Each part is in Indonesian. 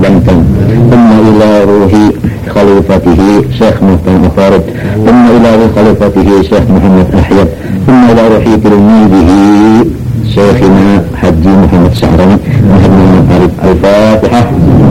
Banten. Thumma ila ruhi khalifatihi Syekh Muhtar Farid. Thumma ila ruhi khalifatihi Syekh Muhammad Ahyad. Thumma ila ruhi tilmidihi Syekhina Haji Muhammad Sya'rani Muhammad Arif. Al-Fatihah.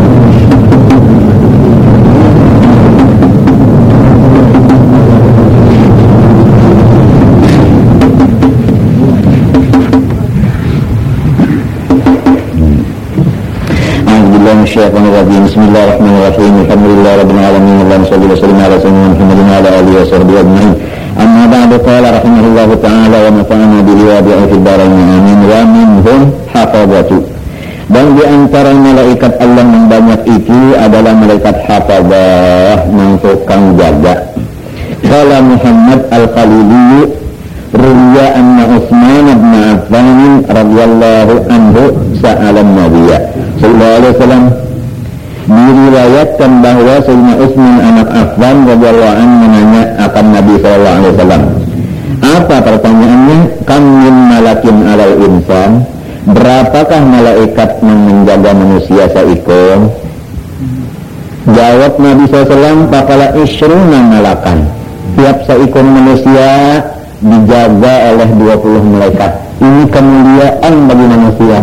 Bismillahirrahmanirrahim. Bismillahirrahmanirrahim. Alhamdulillahirabbil alamin. Allahumma shalli wa sallim ala sayyidina Muhammadin wa ala alihi wa sahbihi ajma'in. Amma ba'du, qala rahimahullahu ta'ala wa nafa'ana bihi wa bihi fid dharain amin. Wa minhum hafazatu. Dan di antara malaikat Allah yang banyak itu adalah malaikat hafazah, yang tukang jaga. Qala Muhammad Al-Khalili ruya anna Utsman bin Affan radhiyallahu anhu sa'ala an-nabiyya sallallahu alaihi wasallam. Diriwayatkan bahwa Sayyidina Utsman anak Affan radhiyallahu anhu menanya akan Nabi sallallahu alaihi wasallam. Apa pertanyaannya? Kam min malakin alal insan? Berapakah malaikat yang menjaga manusia saikum? Jawab Nabi SAW, faqala isyruna malakan. Tiap saikum manusia dijaga oleh 20 malaikat. Ini kemuliaan bagi manusia.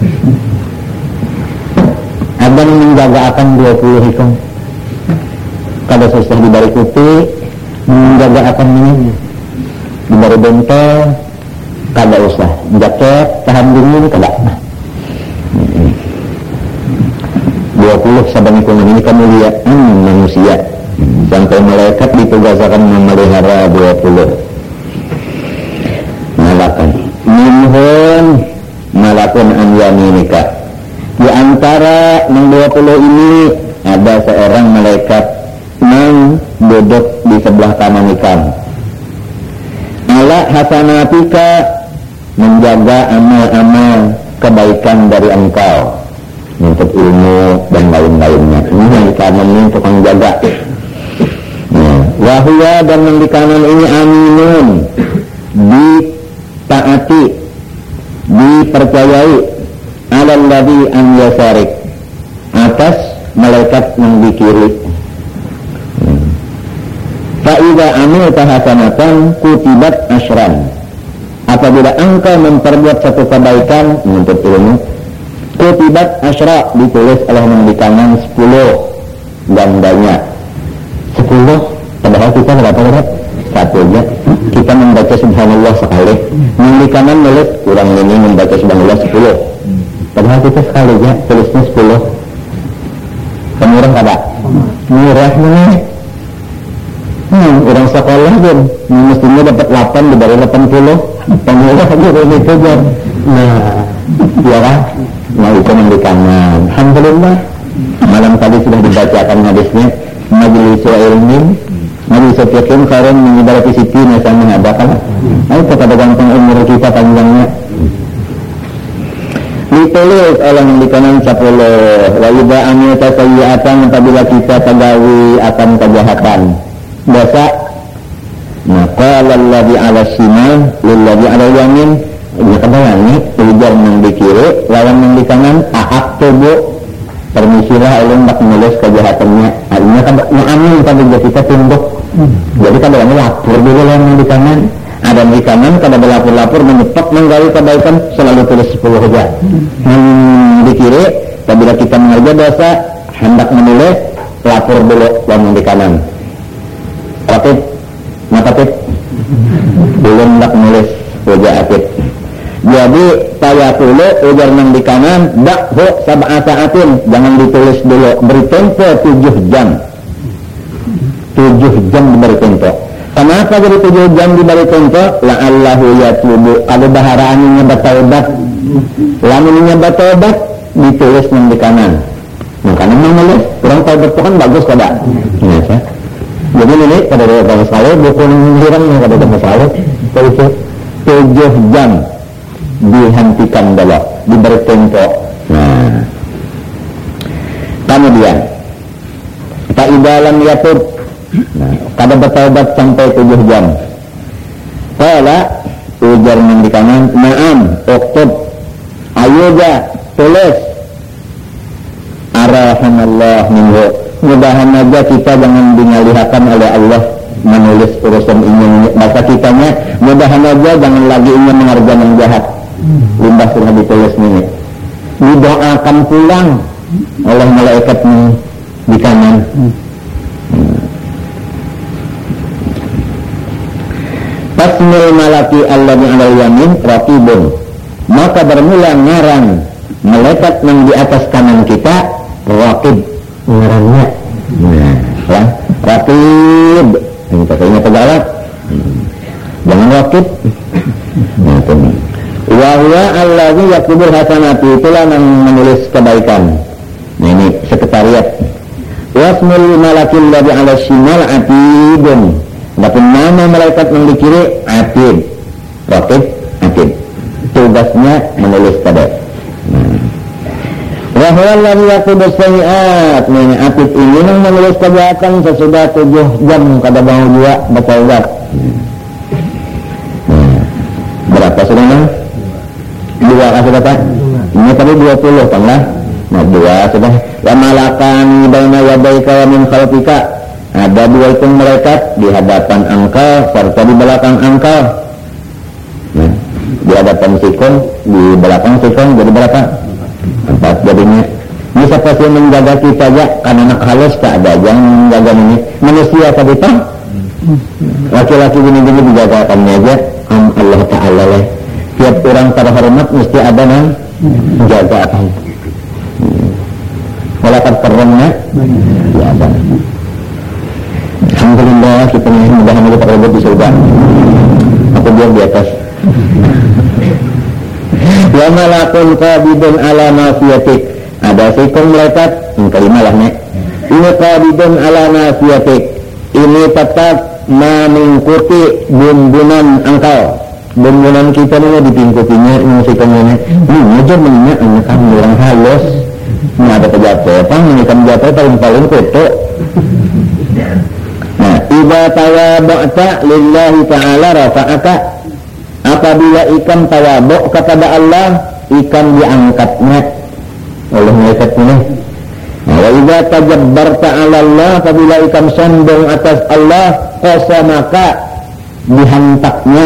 Ada yang menjaga akan 20 ikum. Kada susah dibari kuti, menjaga akan ini. Dibari bentol, kada usah. Jaket, tahan dingin, kada. 20 saban ikum ini kemuliaan manusia. Sampai malaikat ditugaskan memelihara 20 malakan. Minhum malakun an yaminika. Di antara 20 ini ada seorang malaikat yang duduk di sebelah kanan kamu. Ala hasanatika, menjaga amal-amal kebaikan dari engkau, untuk ilmu dan lain-lainnya. Ini yang di kanan ini tukang jaga. Wahya, dan yang di kanan ini aminun, ditaati, dipercayai, alalladhi an yasarik, atas malaikat yang di kiri. Fa'idha amilta hasanatan kutibat asyran. Apabila engkau memperbuat satu kebaikan menuntut ilmu, kutibat asyra, ditulis oleh yang di kanan 10 gandanya. 10 padahal kita berapa berat? 1 aja. Kita membaca subhanallah sekali, yang di kanan nulis kurang ini membaca subhanallah 10. Padahal kita sekali aja tulisnya 10. Pemurah kada? Murah nih. Orang sekolah pun mestinya dapat 8 diberi 80. Pemurah aja ini saja. Nah, ya kan? Nah, itu yang di kanan. Alhamdulillah. Malam tadi sudah dibacakan hadisnya. Majelis ilmi, majelis fiqh karen mengibarati siti misalnya ada kan? Ayo kepada gampang umur kita panjangnya. Ditulis oleh yang di kanan 10. Wa idza amilta sayyi'atan, apabila kita tagawi akan kejahatan, dosa, maka alladzi 'ala shimal lilladzi 'ala yamin. Ini kebetulan nih, ujar yang di kiri, lawan yang di kanan, ahak tubuh, permisilah ulun bak menulis kejahatannya. Artinya kan ngamil pada kita tunduk. Jadi kan orang lapor dulu yang di kanan. Ada yang di kanan, kada berlapor-lapor menyepak menggali kebaikan, selalu tulis 10 saja. Di kiri, apabila kita mengerja dosa, hendak menulis, lapor dulu yang di kanan. Rapid, makatip, belum hendak menulis, wajah akib. Jadi saya dulu ujar yang di kanan, dakhu sab'ata'atin, jangan ditulis dulu, beri tempo 7 jam. 7 jam diberi tempo. Kenapa jadi 7 jam diberi tempo? La'allahu yatubu, ada baharaannya bertaubat. Lamunnya bertaubat, ditulis yang di kanan. Makanya menulis, kurang taubat itu kan bagus kada? Ya, jadi ini pada beberapa masalah, bukan hirang yang pada masalah, itu 7 jam dihentikan dulu, diberi tempo. Nah, kemudian fa'idalam yatub, nah, kada bertaubat sampai 7 jam. Qala, ujar yang di kanan, na'am, uktub, ayo ja, tulis, arah rahimallah minhu. Mudahan aja kita jangan dinalihakan oleh Allah menulis urusan ini maka kitanya mudahan aja jangan lagi ingin mengerjakan yang jahat. Limbah sudah ditulis ini. Didoakan pulang oleh malaikat di kanan. Tasmil malaki alladhi alal yamin raqibun. Maka bermula ngarang malaikat yang di atas kanan kita raqib. Ngarangnya ya, raqib. Ini katanya tegak. Jangan raqib. Nah, ini. Wa huwa alladhi yaktubul hasanati, itulah yang menulis kebaikan. Nah, ini sekretariat. Wasmul malaki alladhi ala shimal atidun. Adapun nama malaikat yang di kiri atid. Raqib, atid. Tugasnya menulis pada. Wa huwa alladhi yaktubus sayiat. Nah, atid ini yang menulis kejahatan sesudah 7 jam kada bangun juga baca ubat. Berapa sudah? 2 kasih kata. Ini tadi 20 kan lah. Nah 2 sudah. Wa malakani baina yadayka wa min khalfika. Ada 2 itu malaikat di hadapan engkau serta di belakang engkau. Nah, di hadapan sikon, di belakang sikon jadi berapa? 4 jadinya. Ini siapa sih menjaga kita aja? Karena anak halus tak ada yang menjaga ini. Manusia tadi tak? Laki-laki gini-gini dijagakannya aja. Allah Ta'ala lah. Tiap orang terhormat mesti ada yang menjaga apa? Walakat kerengnya ya ada. Alhamdulillah kita mudah-mudahan kita terlibat di surga. Aku biar di atas. Wa malakun qabidun ala nafiyatik. Ada seekor malaikat kalimah lah nek. Ini qabidun ala nafiyatik. Ini tetap mengikuti bumbunan engkau. Bumbunan kita ini dipingkutinya ini seekornya nek. Ini aja mengingat anak orang halus. Ini ada kejatuhan, ini kan jatuh paling koto. Nah, idza tawada'ta lillahi ta'ala rafa'aka. Apabila ikan tawaduk kepada Allah, ikan diangkatnya oleh malaikat ini. Nah, wa idza tajabbarta 'ala Allah, apabila ikan sombong atas Allah, qasamaka dihentaknya.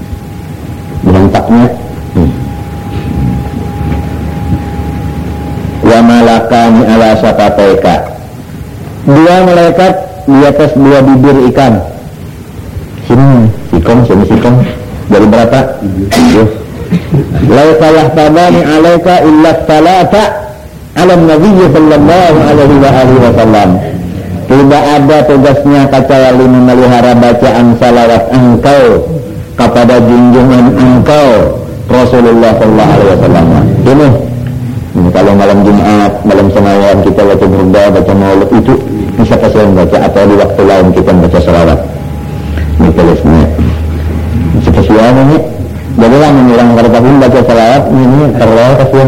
Wa malakani ala syafataika. 2 malaikat di atas 2 bibir ikan. Sini sikong. Dari berapa? 7. La salah tabani alaika illa salata ala nabi sallallahu alaihi wasallam. Tidak ada tugasnya kecuali memelihara bacaan salawat engkau kepada junjungan engkau Rasulullah sallallahu alaihi wasallam. Ini kalau malam Jumat, malam semalam kita baca burda, baca maulid itu bisa kasihan baca, atau di waktu lain kita baca salawat. Ini tulisnya. Spesial ini. Jadilah menjelang tahun baca salawat ini terlalu kasihan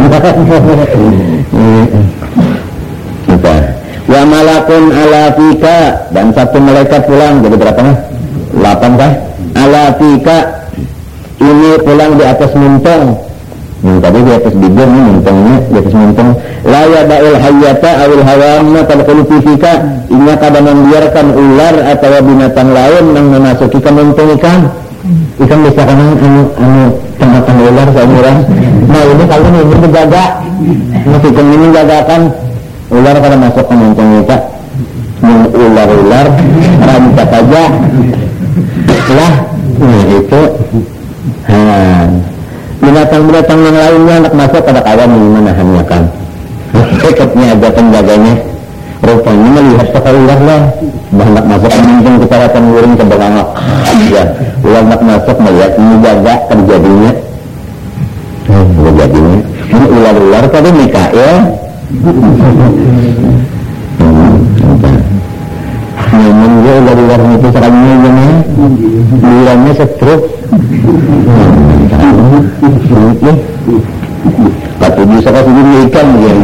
kita. Wa malakun ala fika, dan 1 malaikat pulang, jadi berapa nih? 8 kah? Ala fika, ini pulang di atas muntong. Yang tadi di atas bibir ini muntongnya di atas muntong. La yada'il hayyata awil hawamna tadkhulu fi fika. Ini kada membiarkan ular atau binatang lain yang memasuki ke muntong ikan. Ikan bisa kan tempatan ular seumuran. Nah ini kalau ini menjaga, masih ikan ini menjagakan ular pada masuk ke muntong kita. Ular rancak aja lah. Nah itu binatang-binatang yang lainnya nak masuk pada kawan ini menahannya kan. Dekatnya ada penjaganya. Rupanya melihat sekali ular lah. Nak masuk mungkin kita akan guring ke belakang. Ya, ular nak masuk melihat ini jaga terjadinya. Terjadinya. Ini ular-ular tadi nikah ya. Memang dia ular-ular itu serangnya gini. Ularnya setruk. Tapi bisa kasih ikan ya.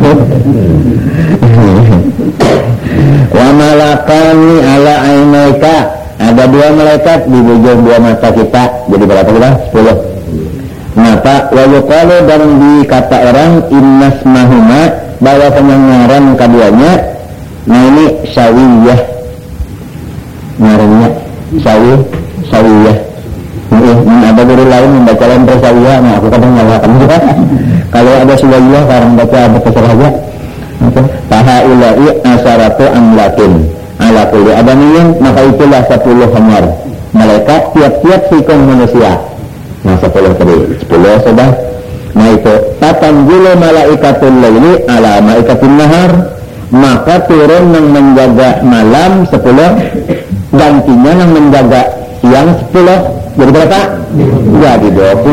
Wa malakani ala ainaika, ada 2 malaikat di bujur 2 mata kita. Jadi berapa kita? 10 mata. Wa yuqalu, dan dikata orang innasmahuma, bahwa pendengaran keduanya, nah ini sawiyah ngarannya sawiyah. Ada guru lain membaca lempar sawiyah, nah aku kadang nyalakan juga. Kalau ada sawiyah sekarang baca ada saja. Fahaulai asaratu amlakin ala kulli adamiyin, maka itulah 10 hamar malaikat tiap-tiap sikong manusia. Nah 10 tadi 10 sudah. Nah itu tatanjilu malaikatul laili ala malaikatul nahar, maka turun yang menjaga malam 10, gantinya yang menjaga siang 10. Jadi berapa? Jadi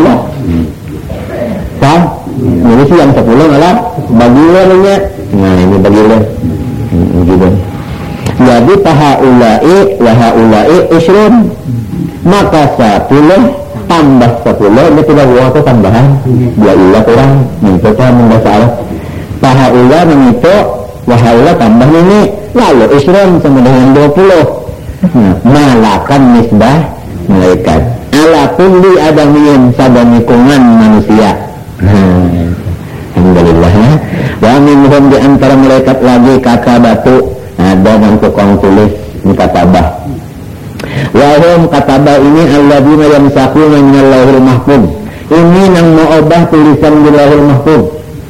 20. Paham? Jadi siang 10 malam bagiannya. Nah ini bagian gitu. Jadi tahaulai wa haulai usrun, maka 10 tambah 10 itu sudah waktu tambahan. Ya Allah kurang mencoba membaca Arab. Tahaula itu wa haula tambah ini, lalu usrun sama dengan 20. Malakan nisbah malaikat ala kulli adamiyin, sadamikungan manusia. Alhamdulillah ya. Wa minhum di antara malaikat lagi kata batu, ada yang tukang tulis di katabah. Wa hum katabah ini alladzina yamsakuna minal lauhil mahfuz. Ini yang mau obah tulisan di lauhil mahfuz.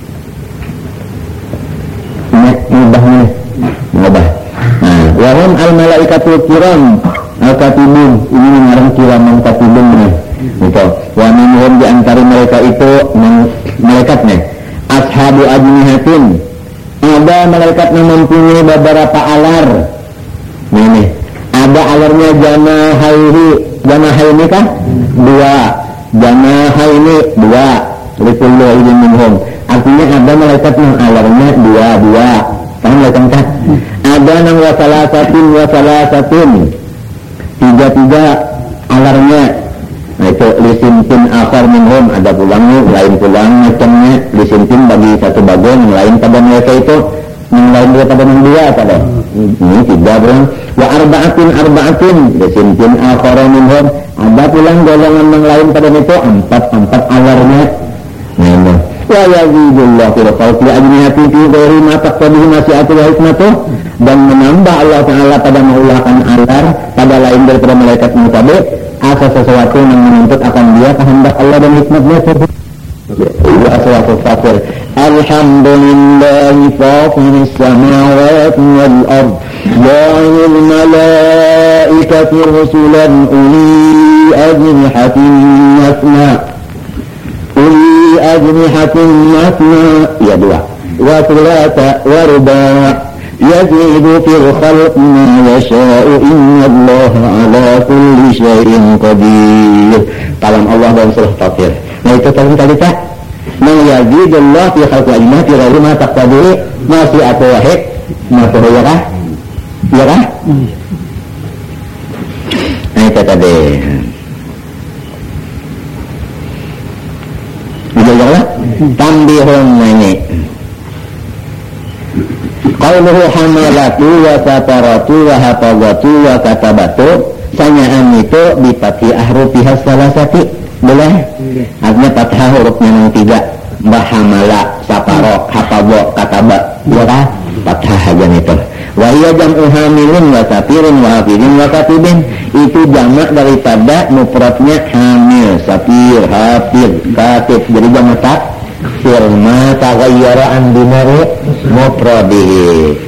Ngubahnya ngubah. Nah, wa hum al malaikatul kiram al katibun. Ini ngarang kiraman katibun nih. Gitu. Wa minhum di antara mereka itu malaikatnya ashabu ajnihatin, ada malaikat yang mempunyai beberapa alar. Ini ada alarnya janahaini kah? 2. Janahaini 2. Likullu idin minhum. Artinya ada malaikat yang alarnya 2. Kan malaikat kan? Ada yang wasalasatin 3 alarnya. Nah itu lisintin akhar minhum, ada pulangnya, lain pulang macamnya. Lisintin bagi satu bagian, yang lain pada mereka itu, yang lain daripada yang 2 pada ini 3 pulang. Wa arba'atin lisintin akhar minhum, ada pulang golongan yang lain pada itu 4 alarnya. Nah ini wa yazidullah fil khalqi ajnihatin fi ghairi ma taqtabihi masyiatu wa hikmatuh, dan menambah Allah Ta'ala pada mengulahkan alar pada lain daripada malaikat mutabik asa sesuatu yang menuntut akan dia kehendak Allah dan hikmatnya. Wa suatu fakir alhamdulillahi faqiris samawati wal ard ja'ilul malaikati rusulan uli ajnihatin masna ya 2 wa thulatha wa ruba' yazidu fil khalq ma yasha'u innallaha ala kulli syai'in qadir. Kalam Allah dalam surah Fatir. Nah itu tadi tak yazidullah fi khalqi ajmati ghairu ma taqtadi masyiatu wahid makruh ya kah? Ya kah? Nah itu tadi. Bila tambihun ini qauluhu hamalatu wa sataratu wa hafazatu wa katabatu, sanyaan itu dipati ahrufihas salasati boleh? Artinya fathah hurufnya yang 3, bahamala, saparo, hafazo, kataba, ya kan? Fathah aja itu. Wa hiya jam'u hamilin wa safirin wa hafizin wa katibin, itu jamak daripada mufradnya hamil, safir, hafiz, katib. Jadi jamak firma taghayyara an binari mufradihi.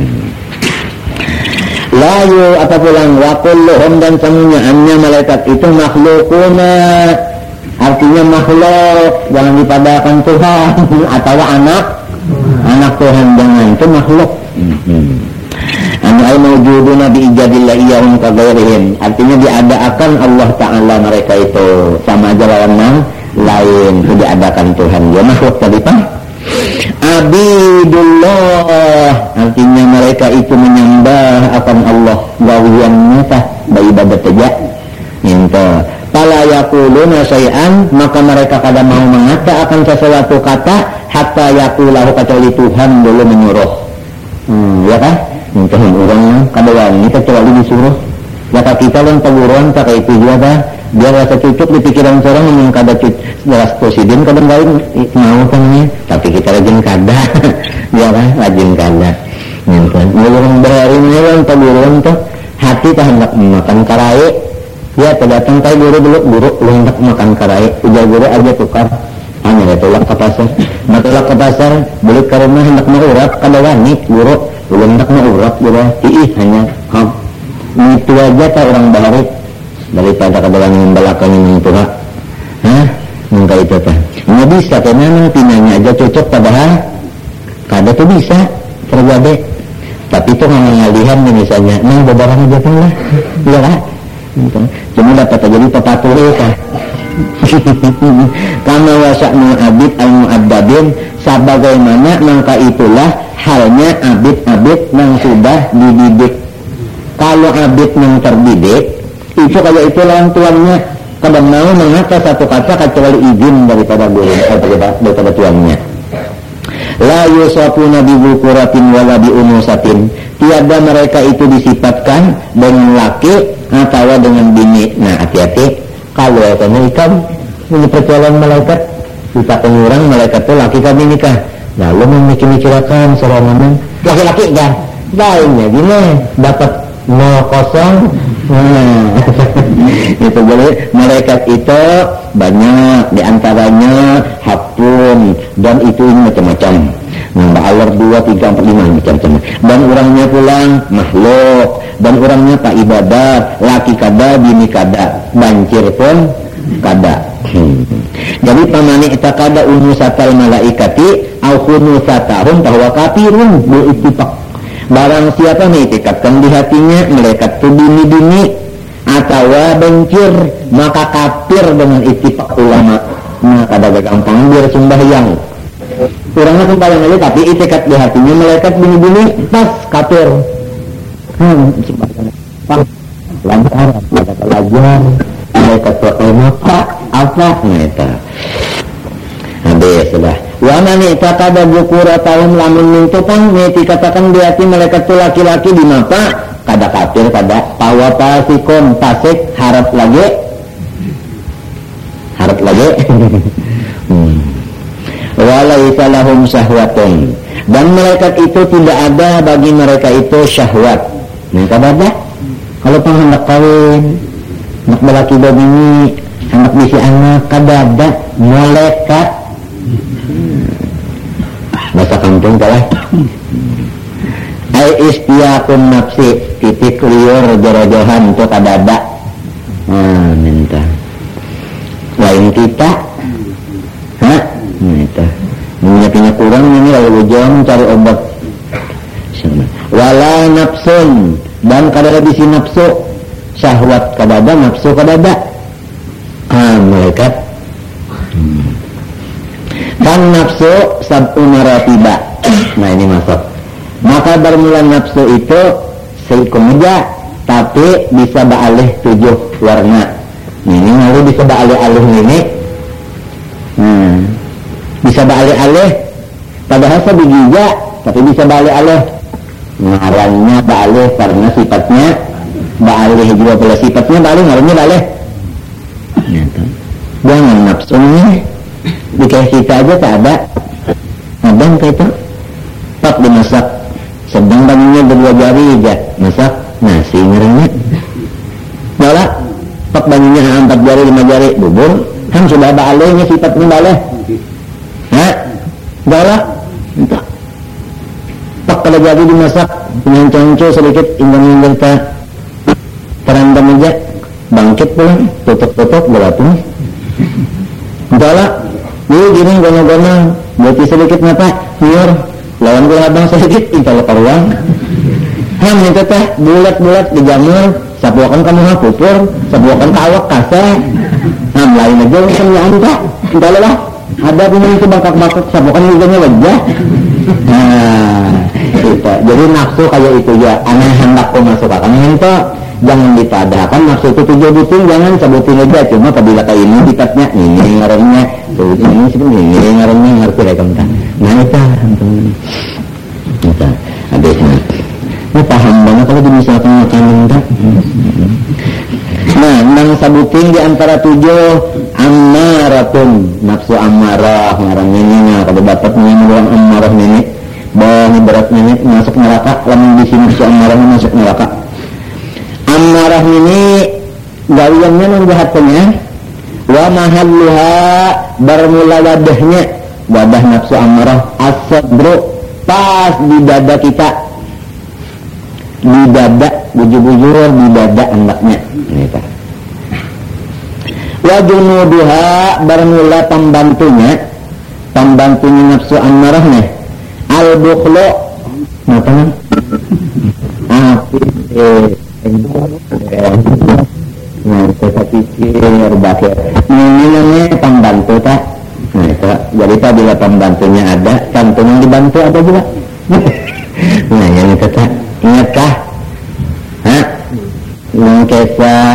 Layu atau pulang wa kulluhum, dan semuanya malaikat itu makhlukuna, artinya makhluk, jangan dipadakan Tuhan atau anak Tuhan, jangan, itu makhluk. Ay mawjuduna bi ijadillah iyahum kaghairihim, artinya diadakan Allah Ta'ala mereka itu sama aja lawan lain, itu diadakan Tuhan. Ya makhluk tadi Pak. Abidullah, artinya mereka itu menyembah akan Allah gawian nyata beribadat saja. Itu fala yaquluna syai'an, maka mereka kada mau mengata akan sesuatu kata hatta yaqulahu, kecuali Tuhan dulu menyuruh. Ya kan? Mungkin orang kada wani kecuali disuruh. Maka kita yang teguran pakai itu juga biar rasa cucuk di pikiran seorang yang kada jelas presiden kadang lain mau kan ya, tapi kita rajin kada ya lah rajin kada nonton orang berhari melang taburan tuh hati tak hendak makan karai ya terdatang tay guru hendak makan karai ujar guru aja tukar hanya tolak ke pasar matolak ke pasar beli ke rumah hendak mengurap kada wani guru belum hendak mengurap guru hanya itu aja tak orang bahari daripada kedalam yang belakang yang tua enggak itu kan nggak bisa karena tinanya aja cocok padahal kada tuh bisa terjadi tapi itu ngalihan misalnya beberapa aja kan lah iya lah cuma dapat jadi pepatuh kan kama wasa'nu abid al-mu'addabin sebagaimana maka itulah halnya abid-abid yang sudah dididik. Kalau abid yang terdidik itu kayak itu orang tuannya kadang mau mengata satu kata kecuali izin daripada guru daripada tuannya. La yusafuna bi dzukuratin wala bi unusatin. Tiada mereka itu disifatkan dengan laki atau dengan bini. Nah, hati-hati kalau katanya ikan ini perjalanan malaikat kita pengurang malaikat itu laki kami nikah. Lalu memikir-mikirkan serangan laki-laki kan. Lainnya gini dapat 0 itu jadi malaikat itu banyak diantaranya hapun dan itu ini macam-macam nambah alar 2, 3, 4, 5 macam-macam dan orangnya pulang makhluk dan orangnya tak ibadat laki kada bini kada bancir pun kada jadi pamani itakada unusatal malaikati au khunusatahum bahwa kafirun berittifaq. Barang siapa mengikatkan di hatinya malaikat itu bini-bini atau bencir maka kafir dengan ittifaq ulama. Nah kada gampang biar sembahyang kurangnya sembahyang aja tapi itikat di hatinya malaikat bini-bini pas kafir sembahyang lancar ada pelajar malaikat apa neta habis sudah wa man itakada dzukura tahun lamun mintupang meti katakan di hati malaikat itu laki-laki di mata kada kafir kada tawafasikon fasik harap lagi walaisa lahum syahwatun dan malaikat itu tidak ada bagi mereka itu syahwat. Nah kada ada kalau hendak kawin hendak berlaki bini hendak bisi anak kada ada malaikat bahasa kampung kalah ai istiaqun nafsi titik liur jorojohan itu kada ada minta lain kita minta punya kurang ini lalu jom cari obat wala nafsun dan kada ada bisi nafsu syahwat kada ada nafsu kada ada malaikat kan nafsu sab'una ratiba. Nah ini masuk. Maka bermula nafsu itu seikomeja tapi bisa baalih 7 warna. Ini lalu bisa baalih-alih ini. Bisa baalih-alih padahal sebegija tapi bisa baalih-alih. Ngarannya baalih karena sifatnya baalih juga pula sifatnya baalih ngarannya baalih. Jangan nafsunya dikasih kita aja tak ada yang kayak itu pak dimasak sedang bangunnya 2 jari aja masak nasi ngerengnya malah pak bangunnya 4 jari 5 jari bubur kan sudah ada alehnya sifatnya baleh malah entah pak kalau jadi dimasak dengan conco sedikit ingin kita terendam aja bangkit pulang tutup berapa entahlah ini gini gona-gona berarti sedikit ngapa biar lawan gue abang sedikit intal peruang minta teh bulat-bulat dijamur sapuakan kamu pupur sapuakan awak kasar lain aja kan tak entahlah lah ada punya itu bakak-bakak sapuakan hidungnya wajah kita jadi nafsu kayak itu ya aneh hendak kau masuk akan itu jangan ditadakan nafsu itu 7 buting jangan sebutin aja cuma apabila kayak ini sifatnya ini ngarannya ini sebenarnya ini ngarannya ngerti lah kamu tak nah itu kita habisnya ini paham banget kalau dimisalkan makanan tak nah nang sabuting di antara 7 ammaratun, nafsu ammarah ngaran ini kalau dapat orang ammarah ini bawa berat ini masuk neraka, lamun di sini nafsu ammarah masuk neraka. Ammarah ini gawiannya non jahatnya, wa mahalluha bermula wadahnya, wadah nafsu ammarah as-sadru, pas di dada kita, di dada bujur-bujur di dada hendaknya gitu. Wa junuduha bermula pembantunya nafsu ammarahnya al-bukhlu, apa namanya? Nah, kita pikir bakir. Ini namanya pembantu tak? Nah, itu. Jadi bila pembantunya ada, tentu yang dibantu ada juga. Nah, yang itu tak. Ingatkah? Hah? Yang kisah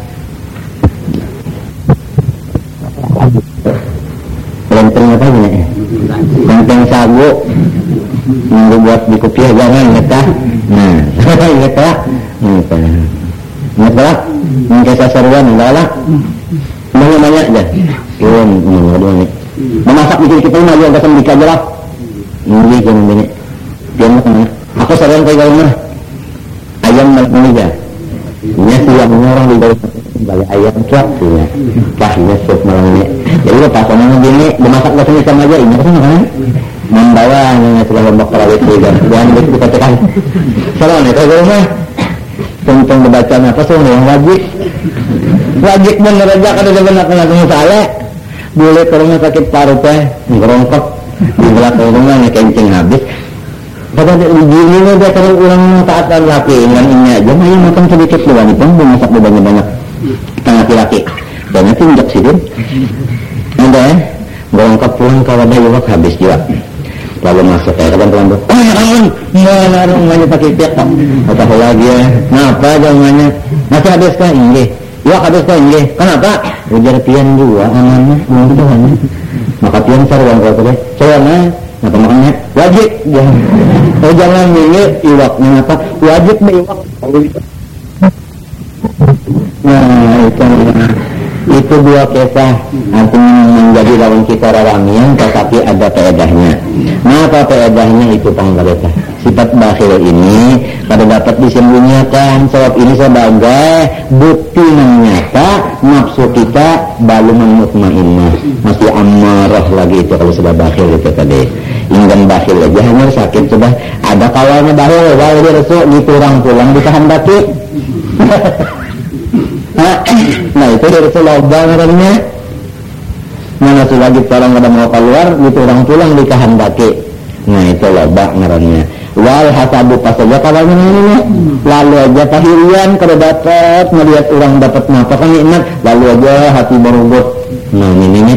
lenteng apa ini? Lenteng sagu yang dibuat di kopiah jangan ingatkah? Nah, ingatkah? Ingatkah? Yang kisah seruan enggak lah. Banyak aja. Ini. Memasak bikin kita ini aja enggak sendika aja lah. Ini jangan ini. Dia mana? Aku seruan kayak gimana? Ayam meja. Ini siang orang di bawah balik ayam cuak punya. Wah, sup malam ini. Jadi pasangan begini dimasak ke sini sama aja ini kan? Membawa yang sudah lombok terawih juga. Jangan begitu dikatakan. Salam ya kalau rumah. Tentang bacaan apa sih yang wajib bener aja kada benar kena salah. Boleh ke rumah sakit paru teh ngerongkok di belakang rumahnya kencing habis. Pada begini dia kalau orang taatan laki dengan ini aja mah makan sedikit luan itu belum masak banyak tengah laki dan nanti injak situ ada ngerongkok pulang kalau ada juga habis juga lalu masuk kayak pelan-pelan mana rumahnya pakai tiap atau lagi ya kenapa jangannya masih habis kah ini ya habis kah ini kenapa ujar pian juga amannya mungkin maka pian sarwan kalau tadi sarwana apa makanya wajib jangan milih iwak kenapa wajib iwak nah itu dua kisah artinya menjadi lawan kita raramian tetapi ada faedahnya. Nah apa faedahnya itu panggalita sifat bakhil ini pada dapat disembunyikan sebab ini sebagai bukti yang nyata nafsu kita belum mutmainnah masih amarah lagi itu kalau sudah bakhil itu tadi ingin bakhil aja hanya sakit sudah ada kawannya bakhil walau dia resuk diturang pulang ditahan baki. Nah itu dari selobang katanya mana lagi orang ada mau keluar itu orang pulang dikehendaki. Nah itu lobak ngarannya wal hasabu pas saja kawannya ini lalu aja tahirian kalau dapat melihat orang dapat nafkah kan nikmat lalu aja hati berubah. Nah ini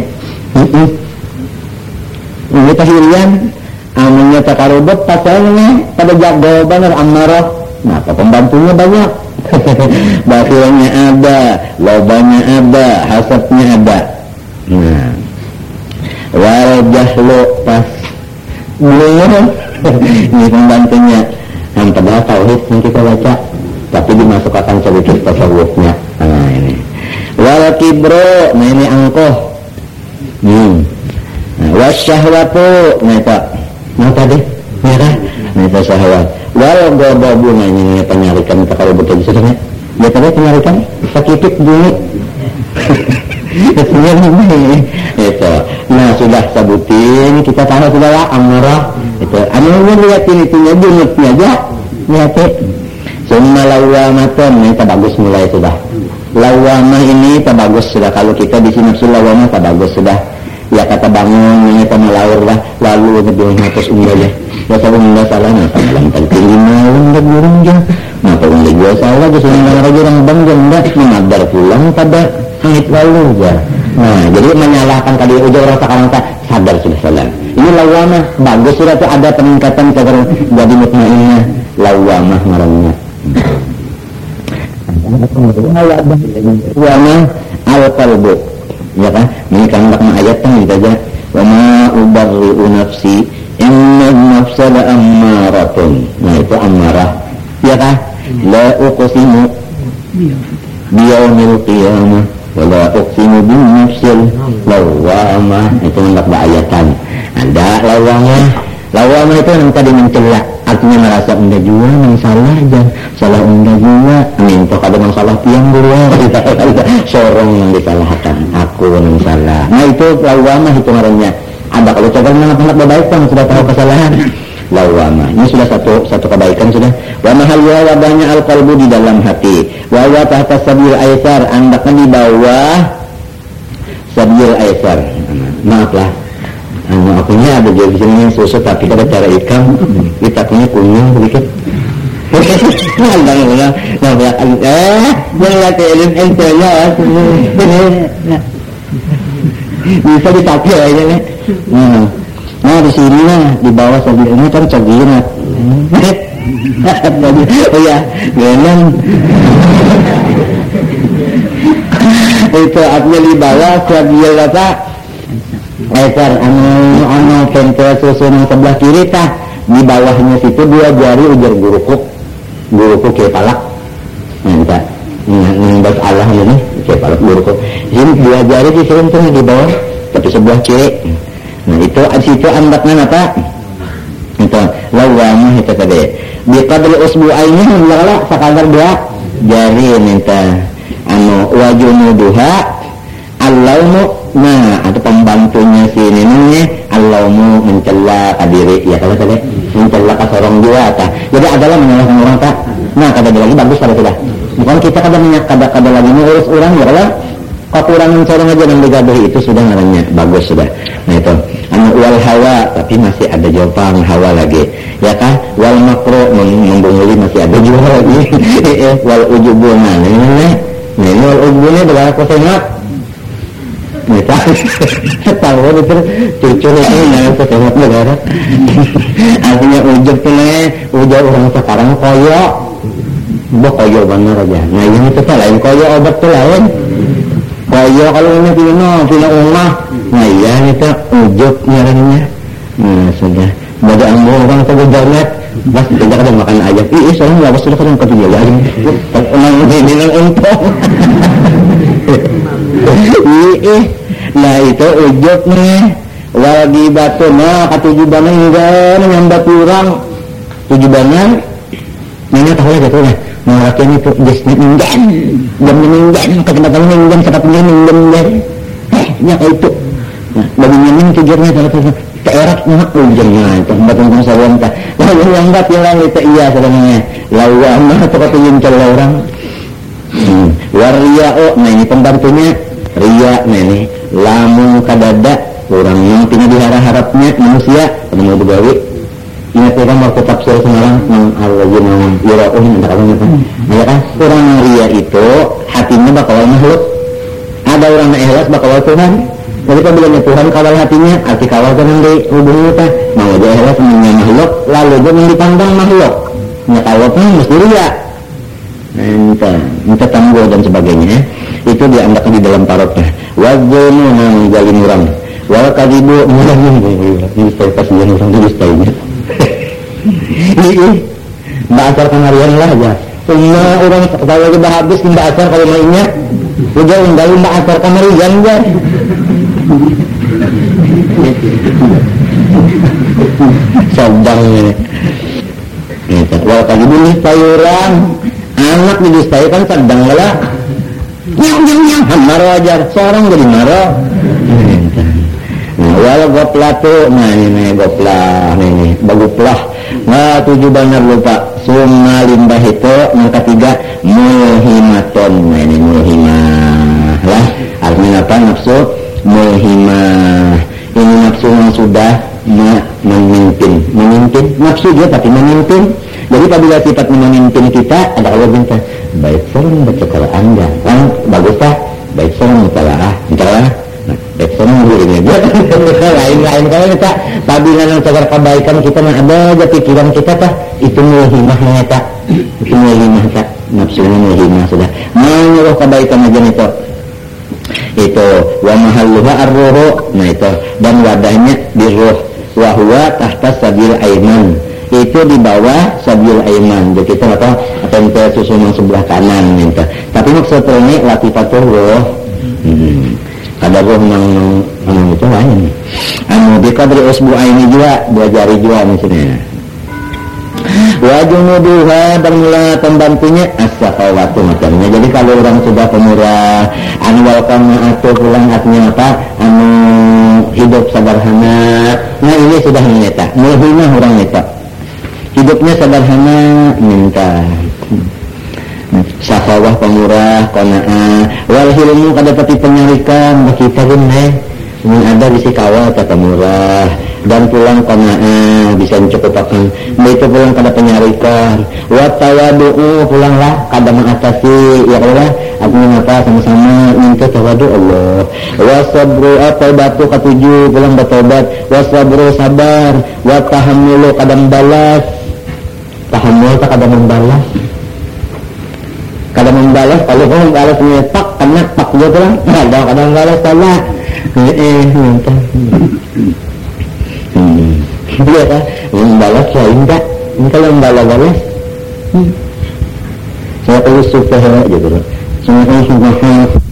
tahirian aminnya takarubut pasalnya pada jago benar amarah. Nah pembantunya banyak bakhilnya ada, lobanya ada, hasadnya ada. Nah, wal jahlu pas belum ini pembantunya. Yang padahal tauhid yang kita baca, tapi dimasukkan sedikit tasawufnya. Nah ini. Wal kibro, nah ini angkuh. Wasyahwatu, nah itu, nah tadi, ya kan? Nah itu syahwat. Walau gobabu nanya penyarikan kita kalau betul sebenarnya dia tadi penyarikan sakit bunyi sebenarnya itu. Nah sudah sebutin kita tahu sudah lah amarah itu amarahnya lihatin itunya bunyinya aja lihatin semua lawamatan ini tak bagus mulai sudah lawamah ini tak bagus sudah kalau kita di sini nafsu lawamah tak bagus sudah ya kata bangun ini kita melaur lah lalu ngedung atas umurnya ya kalau nggak salah napa dalam terpilih malam nggak burung ya napa nggak juga salah justru nggak ada orang bang enggak memadar pulang pada angit lalu ya. Nah jadi menyalahkan kali udah orang sekarang tak sadar sudah salah ini lawamah bagus sudah tuh ada peningkatan sekarang jadi mutmainnah lawamah marahnya lawamah al-qalbu ya kan ini kan makna ayatnya gitu aja wa ma ubarri'u nafsi inna nafsa la ammaratun. Nah itu ammarah ya kan la uqsimu biyaumil qiyamah wala uqsimu bin nafsil lawamah. Itu hendak ayatan. Ada lawamah itu yang tadi mencela, artinya merasa unda juga yang salah aja, salah unda juga minta kada masalah tiang luar sorong yang disalahkan aku yang salah. Nah itu lawamah itu namanya. Ada kalau coba mengenal kebaikan sudah tahu kesalahan lawamah. Ini sudah satu kebaikan sudah. Wa mahalwa wadahnya al-qalbu di dalam hati. Wa wa tahta sabil aisar, andaknya di bawah sabil aisar. Maaflah. Akunya ada jadi sini susu tapi kada cara ikan. Kita punya kunyit sedikit. Bisa dipakai aja nih. Nah di sini lah di bawah sabil ini kan cogirat. Oh ya, memang itu artinya di bawah sabil apa? Ekor anu pentel susu yang sebelah kiri tah, di bawahnya situ 2 jari ujar guruku kepalak. Minta buat Allah ini kepalak guruku. Ini 2 jari disentuh di bawah tapi sebelah kiri. Nah itu situ andaknya apa? Itu lawamah itu tadi. Bi qadri usbu'aini lala sakadar 2 jari minta anu wajunuduha Allahmu. Nah, atau pembantunya si neneknya Allahmu mencela kadiri ya kalau tadi mencela ka sorong dua ta. Jadi adalah menyalahkan orang tak. Nah, kada lagi bagus kalau sudah. Bukan kita kada minyak kada lagi ngurus orang ya kalau kekurangan sorong aja yang digaduh itu sudah namanya bagus sudah. Nah itu anu wal hawa tapi masih ada jawaban hawa lagi. Ya kan? Wal makro membunguli masih ada juga lagi. Wal ujubuna. Nah, ini wal ujubuna adalah kosengat. Kita tahu itu cucu itu yang sekarang negara. Artinya ujub tu ujub orang sekarang koyo, koyo benar aja. Nah ini tu lain koyo obat tu lain. Koyo kalau ini pino umah. Nah iya itu ujub nyaranya. Nah sudah. Bagi orang sebenarnya mas tidak ada makan ayam. Soalnya nggak sudah kadang ketiga lagi. Orang ini untung. Nah itu ujub nih lagi batu nah katujubannya enggak nyambat kurang tujubannya nanya tahu aja tuh lah ngelakuin itu jasnya inggan jam inggan ketempatan inggan sepatunya inggan ya kayak itu nah bagi nyamin tujuannya kalau teerat nak ujungnya itu batang sawan tak lalu nyambat yang itu iya sebenarnya lawamah atau katujun celah orang waria nah ini pembantunya ria ini lamun kadada orang yang tinggal diharap-harapnya manusia pada mau digawe ingat orang waktu tafsir sekarang al-wajin yura'un entah apa ya kan orang ria itu hatinya bakal makhluk ada orang yang ikhlas bakal Tuhan jadi apabila Tuhan kawal hatinya arti kawal kan yang dihubungi kita mau dia ikhlas punya makhluk lalu dia dipandang makhluk kawal pun mesti ria minta tangguh dan sebagainya itu dianggap di dalam tarotnya wazunu menjalin orang wal kadibu ini saya pasien orang di staynya ini mbak asar kanarian lah aja semua orang kalau sudah habis mbak asar kalau mainnya udah undang mbak asar kanarian aja sedang ini wal kadibu ini sayuran anak di stay kan sedang lah nyang maro ajar seorang jadi maro walau goplah tuh nah ini goplah ini baguplah nah 7 benar lupa summa limbah itu yang ketiga mulhimaton nah ini mulhimah lah artinya apa nafsu mulhimah ini nafsu yang sudah memimpin nafsu dia tapi memimpin jadi apabila sifat memimpin kita ada Allah minta baik sering baca Quran kan bagus tak baik sering salah nah baik sering dirinya lain kalau kita apabila mencapai kebaikan kita ada aja pikiran kita tak itu mulhimahnya tak itu mulhimah tak nafsunya mulhimah sudah menyuruh kebaikan aja itu wa mahalluha ar-ruhu nah itu dan wadahnya di ruh wa huwa tahta sabil aiman itu di bawah sabil aiman jadi kita apa yang susunan sebelah kanan minta Tapi maksudnya ini latifatullah. Ada gua memang itu lain. Bi qadri usbu'aini juga, 2 jari juga maksudnya. Wa junuduha dan mula pembantunya as-sakhawatu macamnya. Jadi kalau orang sudah pemurah, welcome atau pulang artinya apa? Hidup sederhana. Nah ini sudah nyata. Mulanya orang nyata. Hidupnya sederhana minta. Sakhawah pemurah, qanaah, wal hilmu kada pati penyarikan kita gini. Mun ada bisi kawal kata murah dan pulang qanaah bisa mencukupakan. Itu pulang kada penyarikan. Wa tawadu pulanglah kada mengatasi ya Allah. Artinya apa sama-sama minta tawadu Allah. Wa sabru taubatu ketujuh pulang bertobat. Wa sabru sabar. Wa tahammulu kada membalas. Tahammul tak kada membalas. Kada membalas kalau kau membalas nyetak kena tak gitu lah. Ada kada membalas salah. Minta. Iya kan? Membalas lain tak? Kalau membalas. Saya perlu suka gitu loh. Semua